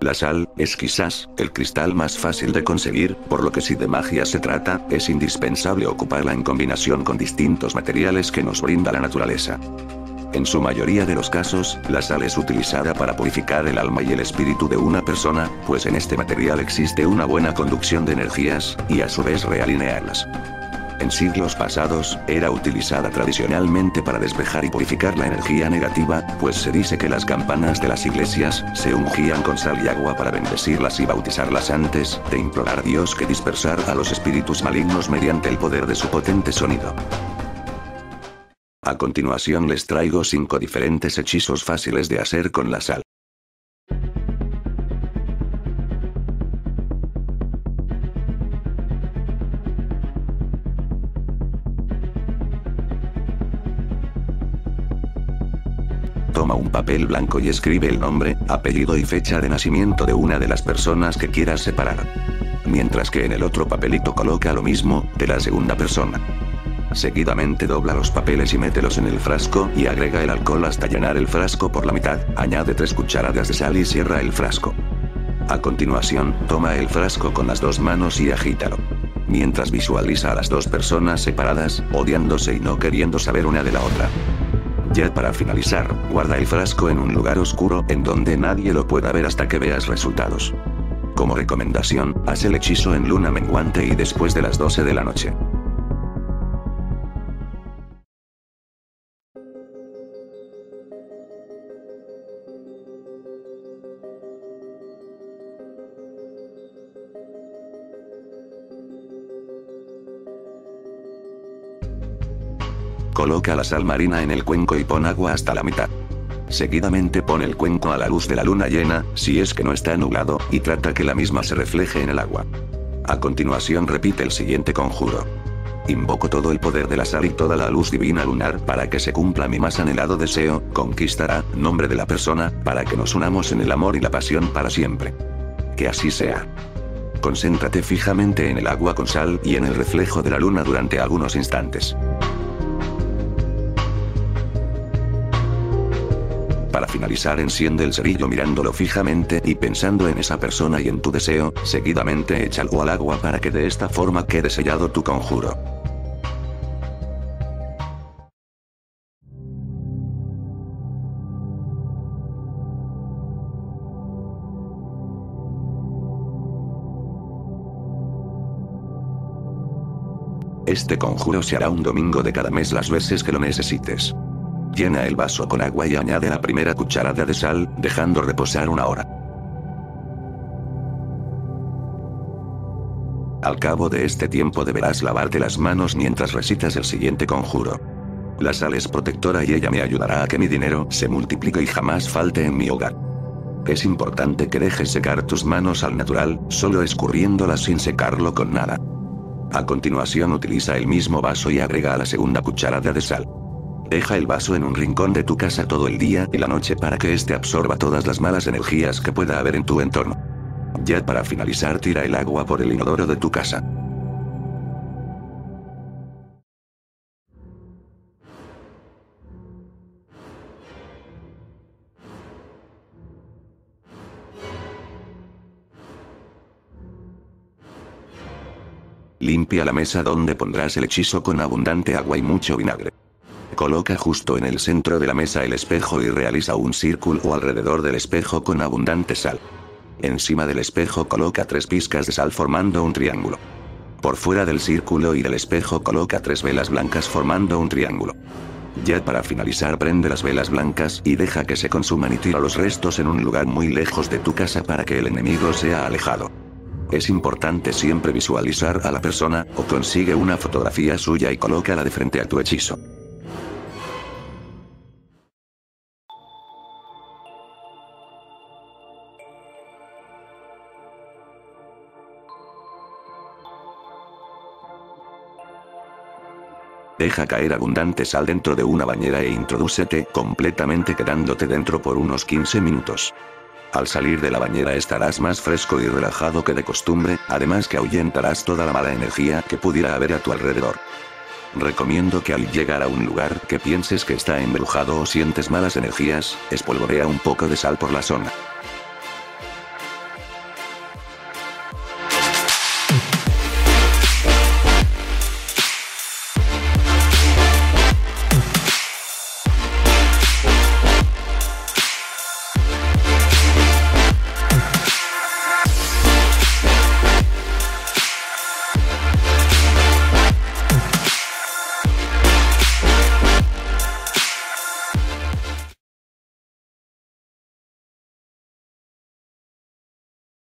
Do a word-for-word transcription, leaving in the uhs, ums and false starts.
La sal es quizás el cristal más fácil de conseguir, por lo que si de magia se trata, es indispensable ocuparla en combinación con distintos materiales que nos brinda la naturaleza. En su mayoría de los casos, la sal es utilizada para purificar el alma y el espíritu de una persona, pues en este material existe una buena conducción de energías, y a su vez realinearlas. En siglos pasados, era utilizada tradicionalmente para despejar y purificar la energía negativa, pues se dice que las campanas de las iglesias se ungían con sal y agua para bendecirlas y bautizarlas antes de implorar a Dios que dispersara a los espíritus malignos mediante el poder de su potente sonido. A continuación les traigo cinco diferentes hechizos fáciles de hacer con la sal. Toma un papel blanco y escribe el nombre, apellido y fecha de nacimiento de una de las personas que quieras separar. Mientras que en el otro papelito coloca lo mismo, de la segunda persona. Seguidamente dobla los papeles y mételos en el frasco y agrega el alcohol hasta llenar el frasco por la mitad, añade tres cucharadas de sal y cierra el frasco. A continuación, toma el frasco con las dos manos y agítalo. Mientras visualiza a las dos personas separadas, odiándose y no queriendo saber una de la otra. Ya para finalizar, guarda el frasco en un lugar oscuro en donde nadie lo pueda ver hasta que veas resultados. Como recomendación, haz el hechizo en luna menguante y después de las doce de la noche. Coloca la sal marina en el cuenco y pon agua hasta la mitad. Seguidamente pon el cuenco a la luz de la luna llena, si es que no está nublado, y trata que la misma se refleje en el agua. A continuación repite el siguiente conjuro. Invoco todo el poder de la sal y toda la luz divina lunar para que se cumpla mi más anhelado deseo, conquistará, nombre de la persona, para que nos unamos en el amor y la pasión para siempre. Que así sea. Concéntrate fijamente en el agua con sal y en el reflejo de la luna durante algunos instantes. Para finalizar, enciende el cerillo mirándolo fijamente y pensando en esa persona y en tu deseo, seguidamente échalo al agua para que de esta forma quede sellado tu conjuro. Este conjuro se hará un domingo de cada mes las veces que lo necesites. Llena el vaso con agua y añade la primera cucharada de sal, dejando reposar una hora. Al cabo de este tiempo deberás lavarte las manos mientras recitas el siguiente conjuro. La sal es protectora y ella me ayudará a que mi dinero se multiplique y jamás falte en mi hogar. Es importante que dejes secar tus manos al natural, solo escurriéndolas sin secarlo con nada. A continuación utiliza el mismo vaso y agrega la segunda cucharada de sal. Deja el vaso en un rincón de tu casa todo el día y la noche para que éste absorba todas las malas energías que pueda haber en tu entorno. Ya para finalizar, tira el agua por el inodoro de tu casa. Limpia la mesa donde pondrás el hechizo con abundante agua y mucho vinagre. Coloca justo en el centro de la mesa el espejo y realiza un círculo alrededor del espejo con abundante sal. Encima del espejo coloca tres pizcas de sal formando un triángulo. Por fuera del círculo y del espejo coloca tres velas blancas formando un triángulo. Ya para finalizar, prende las velas blancas y deja que se consuman y tira los restos en un lugar muy lejos de tu casa para que el enemigo sea alejado. Es importante siempre visualizar a la persona, o consigue una fotografía suya y colócala de frente a tu hechizo. Deja caer abundante sal dentro de una bañera e introdúcete completamente quedándote dentro por unos quince minutos. Al salir de la bañera estarás más fresco y relajado que de costumbre, además que ahuyentarás toda la mala energía que pudiera haber a tu alrededor. Recomiendo que al llegar a un lugar que pienses que está embrujado o sientes malas energías, espolvorea un poco de sal por la zona.